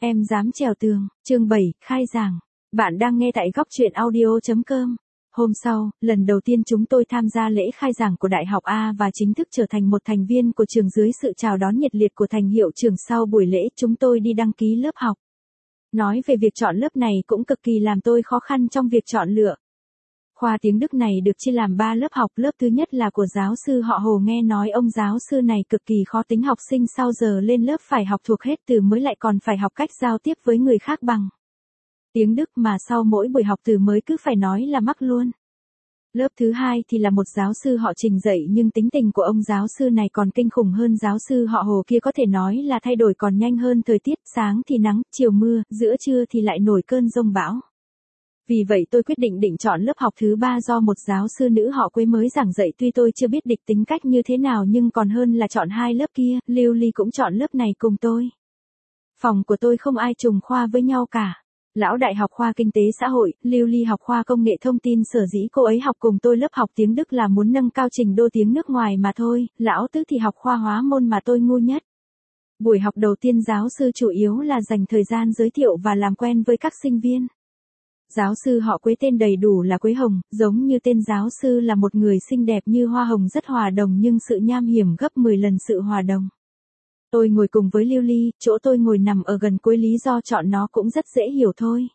Em dám trèo tường, chương 7, khai giảng. Bạn đang nghe tại góc truyện audio.com. Hôm sau, lần đầu tiên chúng tôi tham gia lễ khai giảng của Đại học A và chính thức trở thành một thành viên của trường dưới sự chào đón nhiệt liệt của thành hiệu trưởng. Sau buổi lễ chúng tôi đi đăng ký lớp học. Nói về việc chọn lớp này cũng cực kỳ làm tôi khó khăn trong việc chọn lựa. Khoa tiếng Đức này được chia làm 3 lớp học. Lớp thứ nhất là của giáo sư họ Hồ, nghe nói ông giáo sư này cực kỳ khó tính, học sinh sau giờ lên lớp phải học thuộc hết từ mới, lại còn phải học cách giao tiếp với người khác bằng tiếng Đức mà sau mỗi buổi học từ mới cứ phải nói là mắc luôn. Lớp thứ hai thì là một giáo sư họ Trình dạy, nhưng tính tình của ông giáo sư này còn kinh khủng hơn giáo sư họ Hồ kia, có thể nói là thay đổi còn nhanh hơn thời tiết, sáng thì nắng, chiều mưa, giữa trưa thì lại nổi cơn giông bão. Vì vậy tôi quyết định chọn lớp học thứ 3 do một giáo sư nữ họ Quế mới giảng dạy. Tuy tôi chưa biết địch tính cách như thế nào nhưng còn hơn là chọn hai lớp kia. Lưu Ly cũng chọn lớp này cùng tôi. Phòng của tôi không ai trùng khoa với nhau cả. Lão Đại học khoa kinh tế xã hội, Lưu Ly học khoa công nghệ thông tin. Sở dĩ cô ấy học cùng tôi lớp học tiếng Đức là muốn nâng cao trình độ tiếng nước ngoài mà thôi. Lão Tứ thì học khoa hóa môn mà tôi ngu nhất. Buổi học đầu tiên giáo sư chủ yếu là dành thời gian giới thiệu và làm quen với các sinh viên. Giáo sư họ Quế tên đầy đủ là Quế Hồng, giống như tên giáo sư là một người xinh đẹp như hoa hồng, rất hòa đồng nhưng sự nham hiểm gấp 10 lần sự hòa đồng. Tôi ngồi cùng với Lưu Ly, chỗ tôi ngồi nằm ở gần cuối, lý do chọn nó cũng rất dễ hiểu thôi.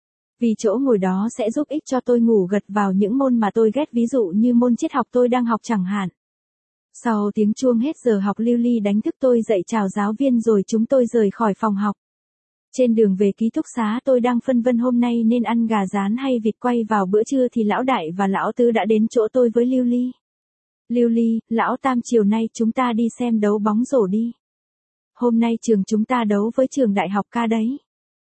Vì chỗ ngồi đó sẽ giúp ích cho tôi ngủ gật vào những môn mà tôi ghét, ví dụ như môn triết học tôi đang học chẳng hạn. Sau tiếng chuông hết giờ học, Lưu Ly đánh thức tôi dậy chào giáo viên rồi chúng tôi rời khỏi phòng học. Trên đường về ký túc xá tôi đang phân vân hôm nay nên ăn gà rán hay vịt quay vào bữa trưa thì Lão Đại và Lão Tứ đã đến chỗ tôi với Lưu Ly. Lưu Ly, Lão Tam, chiều nay chúng ta đi xem đấu bóng rổ đi. Hôm nay trường chúng ta đấu với trường Đại học Ca đấy.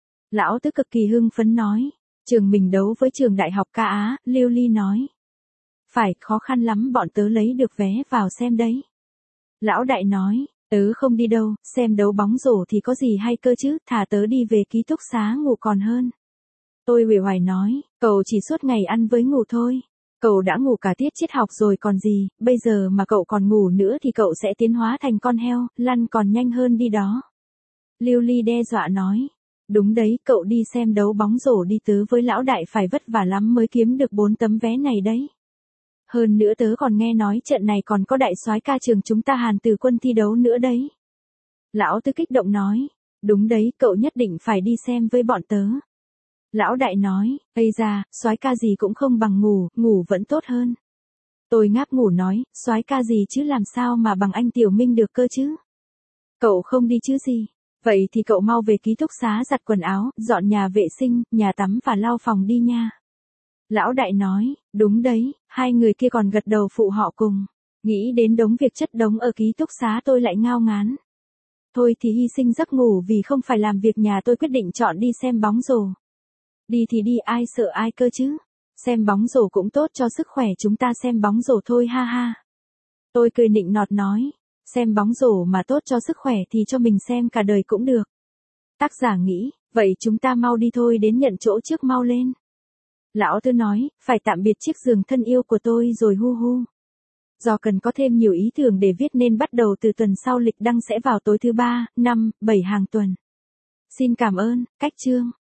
Lão Tứ cực kỳ hưng phấn nói. Trường mình đấu với trường Đại học Ca á, Lưu Ly nói. Phải, khó khăn lắm bọn tớ lấy được vé vào xem đấy. Lão Đại nói. Tớ không đi đâu, xem đấu bóng rổ thì có gì hay cơ chứ, thà tớ đi về ký túc xá ngủ còn hơn. Tôi uể oải nói, cậu chỉ suốt ngày ăn với ngủ thôi. Cậu đã ngủ cả tiết triết học rồi còn gì, bây giờ mà cậu còn ngủ nữa thì cậu sẽ tiến hóa thành con heo, lăn còn nhanh hơn đi đó. Lưu Ly đe dọa nói, đúng đấy, cậu đi xem đấu bóng rổ đi, tớ với Lão Đại phải vất vả lắm mới kiếm được 4 tấm vé này đấy. Hơn nữa tớ còn nghe nói trận này còn có đại soái ca trường chúng ta Hàn Từ Quân thi đấu nữa đấy. Lão Tứ kích động nói, đúng đấy, cậu nhất định phải đi xem với bọn tớ. Lão Đại nói, ây da, soái ca gì cũng không bằng ngủ, ngủ vẫn tốt hơn. Tôi ngáp ngủ nói, soái ca gì chứ làm sao mà bằng anh Tiểu Minh được cơ chứ. Cậu không đi chứ gì. Vậy thì cậu mau về ký túc xá giặt quần áo, dọn nhà vệ sinh, nhà tắm và lau phòng đi nha. Lão Đại nói, đúng đấy, hai người kia còn gật đầu phụ họ cùng. Nghĩ đến đống việc chất đống ở ký túc xá tôi lại ngao ngán. Thôi thì hy sinh giấc ngủ vì không phải làm việc nhà, tôi quyết định chọn đi xem bóng rổ. Đi thì đi, ai sợ ai cơ chứ. Xem bóng rổ cũng tốt cho sức khỏe, chúng ta xem bóng rổ thôi ha ha. Tôi cười nịnh nọt nói, xem bóng rổ mà tốt cho sức khỏe thì cho mình xem cả đời cũng được. Tác giả nghĩ, vậy chúng ta mau đi thôi, đến nhận chỗ trước, mau lên. Lão Tư nói, phải tạm biệt chiếc giường thân yêu của tôi rồi, hu hu. Do cần có thêm nhiều ý tưởng để viết nên bắt đầu từ tuần sau lịch đăng sẽ vào tối thứ 3, 5, 7 hàng tuần. Xin cảm ơn, cách chương.